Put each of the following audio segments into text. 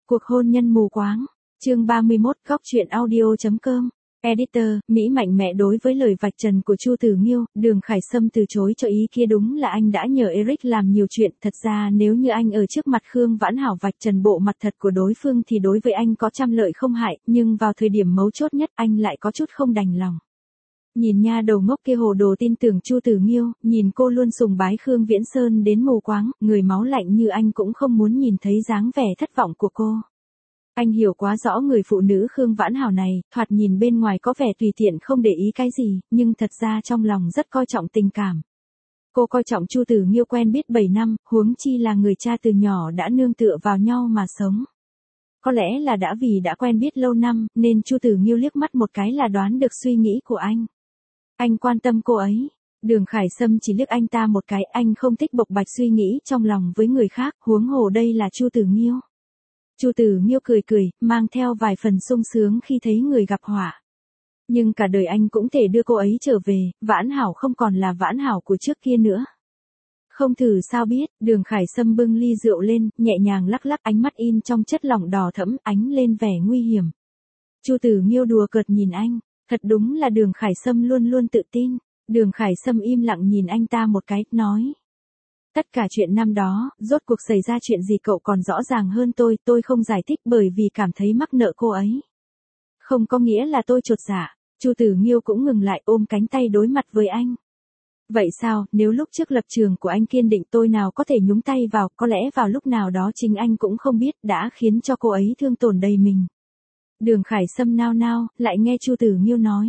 Cuộc hôn nhân mù quáng. Chương 31, góc truyện audio.com. Editor, Mỹ Mạnh mẽ đối với lời vạch trần của Chu Tử Nghiêu, Đường Khải Sâm từ chối cho ý kia đúng là anh đã nhờ Eric làm nhiều chuyện, thật ra nếu như anh ở trước mặt Khương Vãn Hảo vạch trần bộ mặt thật của đối phương thì đối với anh có trăm lợi không hại, nhưng vào thời điểm mấu chốt nhất anh lại có chút không đành lòng. Nhìn nha đầu ngốc kia hồ đồ tin tưởng Chu Tử Nghiêu, nhìn cô luôn sùng bái Khương Viễn Sơn đến mù quáng, người máu lạnh như anh cũng không muốn nhìn thấy dáng vẻ thất vọng của cô. Anh hiểu quá rõ người phụ nữ Khương Vãn Hảo này, thoạt nhìn bên ngoài có vẻ tùy tiện không để ý cái gì, nhưng thật ra trong lòng rất coi trọng tình cảm. Cô coi trọng Chu Tử Nghiêu quen biết 7 năm, huống chi là người cha từ nhỏ đã nương tựa vào nhau mà sống. Có lẽ là vì đã quen biết lâu năm, nên Chu Tử Nghiêu liếc mắt một cái là đoán được suy nghĩ của anh. Anh quan tâm cô ấy. Đường Khải Sâm chỉ liếc anh ta một cái, anh không thích bộc bạch suy nghĩ trong lòng với người khác, huống hồ đây là Chu Tử Nghiêu. Chu Tử Nghiêu cười cười, mang theo vài phần sung sướng khi thấy người gặp họa. Nhưng cả đời anh cũng thể đưa cô ấy trở về, Vãn Hảo không còn là Vãn Hảo của trước kia nữa. Không thử sao biết, Đường Khải Sâm bưng ly rượu lên, nhẹ nhàng lắc lắc, ánh mắt in trong chất lỏng đỏ thẫm, ánh lên vẻ nguy hiểm. Chu Tử Nghiêu đùa cợt nhìn anh, thật đúng là Đường Khải Sâm luôn luôn tự tin. Đường Khải Sâm im lặng nhìn anh ta một cái, nói. Tất cả chuyện năm đó, rốt cuộc xảy ra chuyện gì cậu còn rõ ràng hơn tôi không giải thích bởi vì cảm thấy mắc nợ cô ấy. Không có nghĩa là tôi chột dạ. Chu Tử Nghiêu cũng ngừng lại ôm cánh tay đối mặt với anh. Vậy sao, nếu lúc trước lập trường của anh kiên định tôi nào có thể nhúng tay vào, có lẽ vào lúc nào đó chính anh cũng không biết đã khiến cho cô ấy thương tổn đầy mình. Đường Khải Sâm nao nao, lại nghe Chu Tử Nghiêu nói.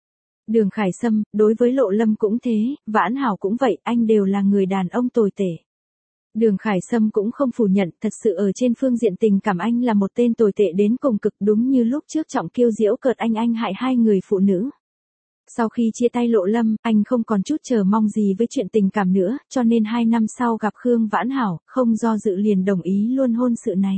Đường Khải Sâm, đối với Lộ Lâm cũng thế, Vãn Hảo cũng vậy, anh đều là người đàn ông tồi tệ. Đường Khải Sâm cũng không phủ nhận, thật sự ở trên phương diện tình cảm anh là một tên tồi tệ đến cùng cực, đúng như lúc trước Trọng Kiêu giễu cợt anh hại hai người phụ nữ. Sau khi chia tay Lộ Lâm, anh không còn chút chờ mong gì với chuyện tình cảm nữa, cho nên 2 năm sau gặp Khương Vãn Hảo, không do dự liền đồng ý luôn hôn sự này.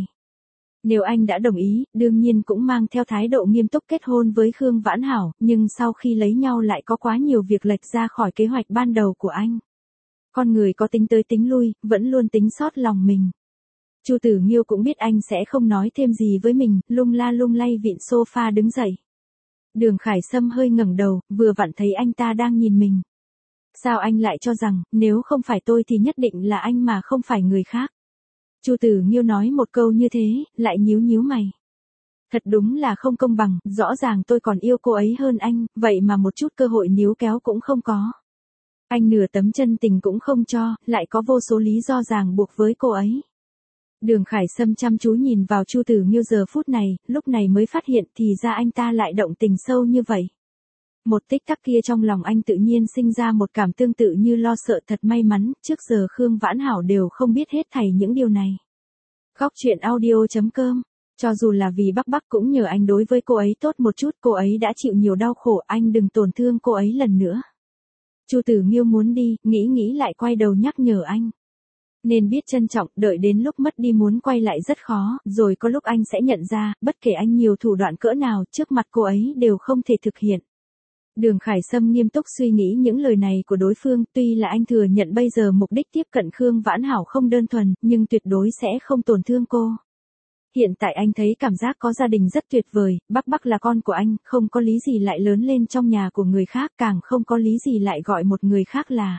Nếu anh đã đồng ý, đương nhiên cũng mang theo thái độ nghiêm túc kết hôn với Khương Vãn Hảo, nhưng sau khi lấy nhau lại có quá nhiều việc lệch ra khỏi kế hoạch ban đầu của anh. Con người có tính tới tính lui, vẫn luôn tính sót lòng mình. Chu Tử Nghiêu cũng biết anh sẽ không nói thêm gì với mình, lung la lung lay vịn sofa đứng dậy. Đường Khải Sâm hơi ngẩng đầu, vừa vặn thấy anh ta đang nhìn mình. Sao anh lại cho rằng, nếu không phải tôi thì nhất định là anh mà không phải người khác? Chu Tử Nghiêu nói một câu như thế, lại nhíu mày. Thật đúng là không công bằng, rõ ràng tôi còn yêu cô ấy hơn anh, vậy mà một chút cơ hội níu kéo cũng không có. Anh nửa tấm chân tình cũng không cho, lại có vô số lý do ràng buộc với cô ấy. Đường Khải Sâm chăm chú nhìn vào Chu Tử Nghiêu giờ phút này, lúc này mới phát hiện thì ra anh ta lại động tình sâu như vậy. Một tích tắc kia trong lòng anh tự nhiên sinh ra một cảm tương tự như lo sợ, thật may mắn, trước giờ Khương Vãn Hảo đều không biết hết thảy những điều này. Góc truyện audio.com. Cho dù là vì Bắc cũng nhờ anh đối với cô ấy tốt một chút, cô ấy đã chịu nhiều đau khổ, anh đừng tổn thương cô ấy lần nữa. Chu Tử Nghiêu muốn đi, nghĩ lại quay đầu nhắc nhở anh. Nên biết trân trọng, đợi đến lúc mất đi muốn quay lại rất khó, rồi có lúc anh sẽ nhận ra, bất kể anh nhiều thủ đoạn cỡ nào, trước mặt cô ấy đều không thể thực hiện. Đường Khải Sâm nghiêm túc suy nghĩ những lời này của đối phương, tuy là anh thừa nhận bây giờ mục đích tiếp cận Khương Vãn Hảo không đơn thuần, nhưng tuyệt đối sẽ không tổn thương cô. Hiện tại anh thấy cảm giác có gia đình rất tuyệt vời, Bắc là con của anh, không có lý gì lại lớn lên trong nhà của người khác, càng không có lý gì lại gọi một người khác là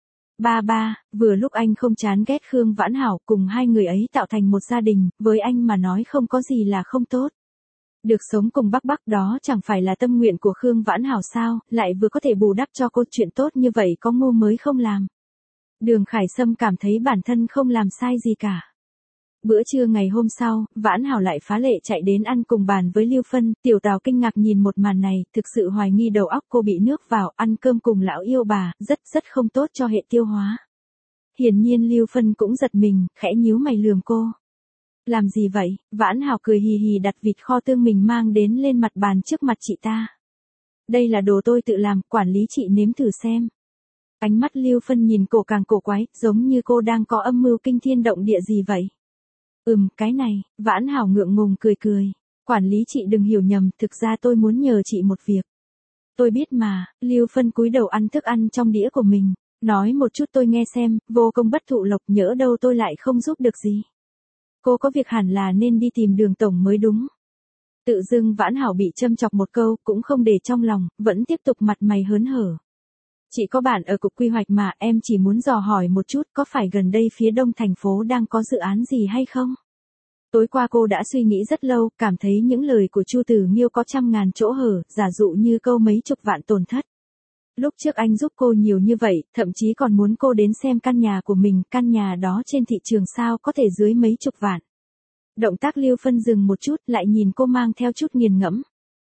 ba, vừa lúc anh không chán ghét Khương Vãn Hảo, cùng hai người ấy tạo thành một gia đình, với anh mà nói không có gì là không tốt. Được sống cùng Bắc đó chẳng phải là tâm nguyện của Khương Vãn Hảo sao, lại vừa có thể bù đắp cho cô, chuyện tốt như vậy có ngu mới không làm. Đường Khải Sâm cảm thấy bản thân không làm sai gì cả. Bữa trưa ngày hôm sau, Vãn Hảo lại phá lệ chạy đến ăn cùng bàn với Lưu Phân, Tiểu Tào kinh ngạc nhìn một màn này, thực sự hoài nghi đầu óc cô bị nước vào, ăn cơm cùng lão yêu bà, rất không tốt cho hệ tiêu hóa. Hiển nhiên Lưu Phân cũng giật mình, khẽ nhíu mày lườm cô. Làm gì vậy? Vãn Hảo cười hì hì đặt vịt kho tương mình mang đến lên mặt bàn trước mặt chị ta. Đây là đồ tôi tự làm, quản lý chị nếm thử xem. Ánh mắt Lưu Phân nhìn cô càng cổ quái, giống như cô đang có âm mưu kinh thiên động địa gì vậy. Cái này, Vãn Hảo ngượng ngùng cười. Quản lý chị đừng hiểu nhầm, thực ra tôi muốn nhờ chị một việc. Tôi biết mà, Lưu Phân cúi đầu ăn thức ăn trong đĩa của mình. Nói một chút tôi nghe xem, vô công bất thụ lộc, nhỡ đâu tôi lại không giúp được gì. Cô có việc hẳn là nên đi tìm Đường tổng mới đúng. Tự dưng Vãn Hảo bị châm chọc một câu, cũng không để trong lòng, vẫn tiếp tục mặt mày hớn hở. Chị có bạn ở cục quy hoạch mà, em chỉ muốn dò hỏi một chút, có phải gần đây phía đông thành phố đang có dự án gì hay không? Tối qua cô đã suy nghĩ rất lâu, cảm thấy những lời của Chu Tử Nghiêu có trăm ngàn chỗ hở, giả dụ như câu mấy chục vạn tổn thất. Lúc trước anh giúp cô nhiều như vậy, thậm chí còn muốn cô đến xem căn nhà của mình, căn nhà đó trên thị trường sao có thể dưới mấy chục vạn. Động tác Lưu Phân dừng một chút, lại nhìn cô mang theo chút nghiền ngẫm.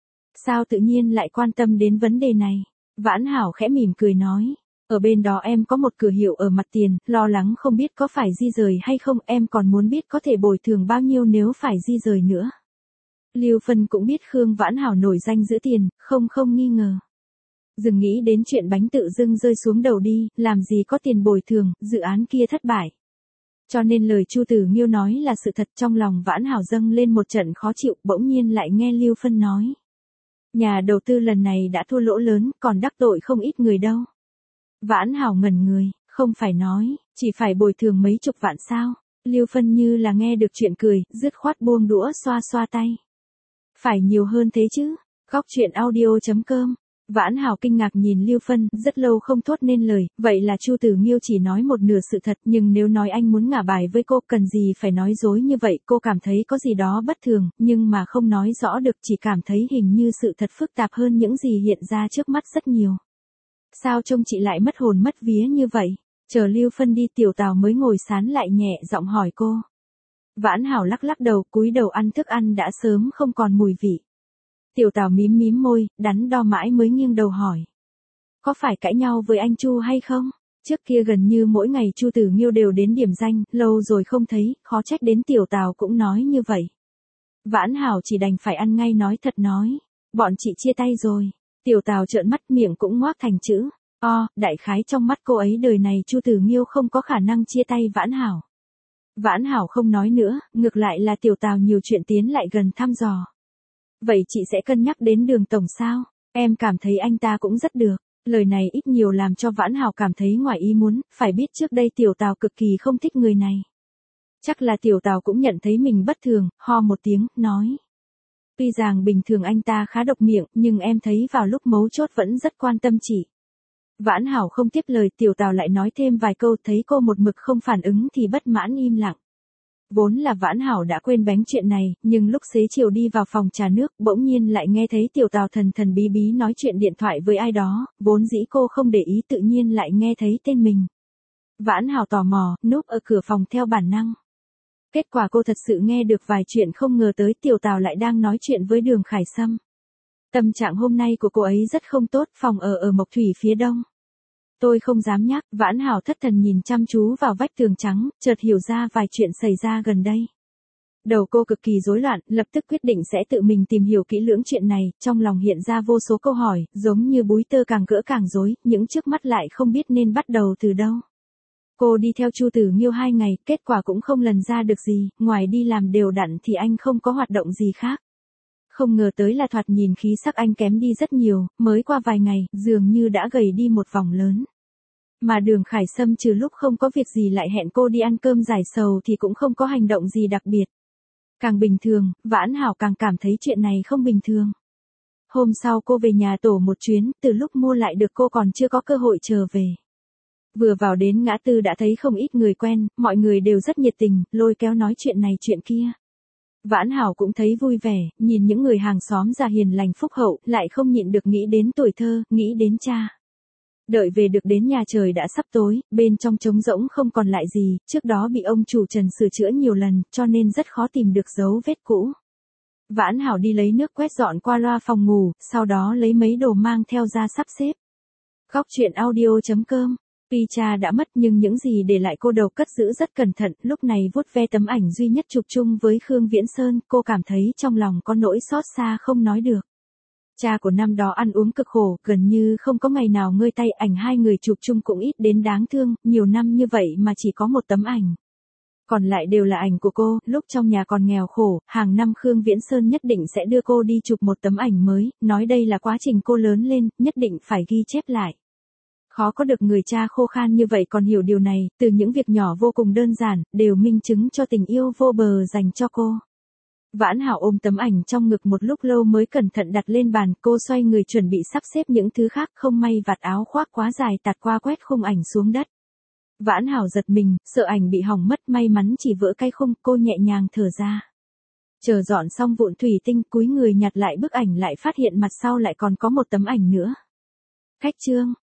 Sao tự nhiên lại quan tâm đến vấn đề này? Vãn Hảo khẽ mỉm cười nói. Ở bên đó em có một cửa hiệu ở mặt tiền, lo lắng không biết có phải di rời hay không, em còn muốn biết có thể bồi thường bao nhiêu nếu phải di rời nữa. Lưu Phân cũng biết Khương Vãn Hảo nổi danh giữ tiền, không nghi ngờ. Dừng nghĩ đến chuyện bánh tự dưng rơi xuống đầu đi, làm gì có tiền bồi thường, dự án kia thất bại. Cho nên lời Chu Tử Nghiêu nói là sự thật, trong lòng Vãn Hảo dâng lên một trận khó chịu, bỗng nhiên lại nghe Lưu Phân nói. Nhà đầu tư lần này đã thua lỗ lớn, còn đắc tội không ít người đâu. Vãn Hảo ngẩn người, không phải nói, chỉ phải bồi thường mấy chục vạn sao. Lưu Phân như là nghe được chuyện cười, dứt khoát buông đũa xoa xoa tay. Phải nhiều hơn thế chứ. Góc chuyện audio.com. Vãn Hảo kinh ngạc nhìn Lưu Phân, rất lâu không thốt nên lời, vậy là Chu Tử Nghiêu chỉ nói một nửa sự thật, nhưng nếu nói anh muốn ngả bài với cô, cần gì phải nói dối như vậy, cô cảm thấy có gì đó bất thường, nhưng mà không nói rõ được, chỉ cảm thấy hình như sự thật phức tạp hơn những gì hiện ra trước mắt rất nhiều. Sao trông chị lại mất hồn mất vía như vậy? Chờ Lưu Phân đi, Tiểu Tào mới ngồi sán lại nhẹ giọng hỏi cô. Vãn Hảo lắc lắc đầu, cúi đầu ăn thức ăn đã sớm không còn mùi vị. Tiểu Tào mím mím môi, đắn đo mãi mới nghiêng đầu hỏi. Có phải cãi nhau với anh Chu hay không? Trước kia gần như mỗi ngày Chu Tử Nghiêu đều đến điểm danh, lâu rồi không thấy, khó trách đến Tiểu Tào cũng nói như vậy. Vãn Hảo chỉ đành phải ăn ngay nói thật nói. Bọn chị chia tay rồi. Tiểu Tào trợn mắt, miệng cũng ngoác thành chữ. Đại khái trong mắt cô ấy đời này Chu Tử Nghiêu không có khả năng chia tay Vãn Hảo. Vãn Hảo không nói nữa, ngược lại là Tiểu Tào nhiều chuyện tiến lại gần thăm dò. Vậy chị sẽ cân nhắc đến Đường tổng sao? Em cảm thấy anh ta cũng rất được. Lời này ít nhiều làm cho Vãn Hảo cảm thấy ngoài ý muốn, phải biết trước đây Tiểu Tào cực kỳ không thích người này. Chắc là Tiểu Tào cũng nhận thấy mình bất thường, ho một tiếng, nói. Tuy rằng bình thường anh ta khá độc miệng, nhưng em thấy vào lúc mấu chốt vẫn rất quan tâm chị. Vãn Hảo không tiếp lời, Tiểu Tào lại nói thêm vài câu, thấy cô một mực không phản ứng thì bất mãn im lặng. Vốn là Vãn Hảo đã quên bánh chuyện này, nhưng lúc xế chiều đi vào phòng trà nước, bỗng nhiên lại nghe thấy Tiểu Tào thần thần bí bí nói chuyện điện thoại với ai đó, vốn dĩ cô không để ý tự nhiên lại nghe thấy tên mình. Vãn Hảo tò mò, núp ở cửa phòng theo bản năng. Kết quả cô thật sự nghe được vài chuyện không ngờ tới, Tiểu Tào lại đang nói chuyện với Đường Khải Sâm. Tâm trạng hôm nay của cô ấy rất không tốt, phòng ở Mộc Thủy phía đông. Tôi không dám nhắc, Vãn Hảo thất thần nhìn chăm chú vào vách tường trắng, chợt hiểu ra vài chuyện xảy ra gần đây. Đầu cô cực kỳ rối loạn, lập tức quyết định sẽ tự mình tìm hiểu kỹ lưỡng chuyện này, trong lòng hiện ra vô số câu hỏi, giống như búi tơ càng gỡ càng rối, những trước mắt lại không biết nên bắt đầu từ đâu. Cô đi theo Chu Tử Nghiêu 2 ngày, kết quả cũng không lần ra được gì, ngoài đi làm đều đặn thì anh không có hoạt động gì khác. Không ngờ tới là thoạt nhìn khí sắc anh kém đi rất nhiều, mới qua vài ngày, dường như đã gầy đi một vòng lớn. Mà Đường Khải Sâm trừ lúc không có việc gì lại hẹn cô đi ăn cơm giải sầu thì cũng không có hành động gì đặc biệt. Càng bình thường, Vãn Hảo càng cảm thấy chuyện này không bình thường. Hôm sau cô về nhà tổ một chuyến, từ lúc mua lại được cô còn chưa có cơ hội trở về. Vừa vào đến ngã tư đã thấy không ít người quen, mọi người đều rất nhiệt tình, lôi kéo nói chuyện này chuyện kia. Vãn Hảo cũng thấy vui vẻ, nhìn những người hàng xóm già hiền lành phúc hậu, lại không nhịn được nghĩ đến tuổi thơ, nghĩ đến cha. Đợi về được đến nhà trời đã sắp tối, bên trong trống rỗng không còn lại gì, trước đó bị ông chủ Trần sửa chữa nhiều lần, cho nên rất khó tìm được dấu vết cũ. Vãn Hảo đi lấy nước quét dọn qua loa phòng ngủ, sau đó lấy mấy đồ mang theo ra sắp xếp. Góc chuyện audio.com. Tuy cha đã mất nhưng những gì để lại cô đầu cất giữ rất cẩn thận, lúc này vuốt ve tấm ảnh duy nhất chụp chung với Khương Viễn Sơn, cô cảm thấy trong lòng có nỗi xót xa không nói được. Cha của năm đó ăn uống cực khổ, gần như không có ngày nào ngơi tay, ảnh hai người chụp chung cũng ít đến đáng thương, nhiều năm như vậy mà chỉ có một tấm ảnh. Còn lại đều là ảnh của cô, lúc trong nhà còn nghèo khổ, hàng năm Khương Viễn Sơn nhất định sẽ đưa cô đi chụp một tấm ảnh mới, nói đây là quá trình cô lớn lên, nhất định phải ghi chép lại. Khó có được người cha khô khan như vậy còn hiểu điều này, từ những việc nhỏ vô cùng đơn giản, đều minh chứng cho tình yêu vô bờ dành cho cô. Vãn Hảo ôm tấm ảnh trong ngực một lúc lâu mới cẩn thận đặt lên bàn, cô xoay người chuẩn bị sắp xếp những thứ khác, không may vạt áo khoác quá dài tạt qua quét khung ảnh xuống đất. Vãn Hảo giật mình, sợ ảnh bị hỏng mất, may mắn chỉ vỡ cái khung, cô nhẹ nhàng thở ra. Chờ dọn xong vụn thủy tinh, cúi người nhặt lại bức ảnh lại phát hiện mặt sau lại còn có một tấm ảnh nữa. Khách trương,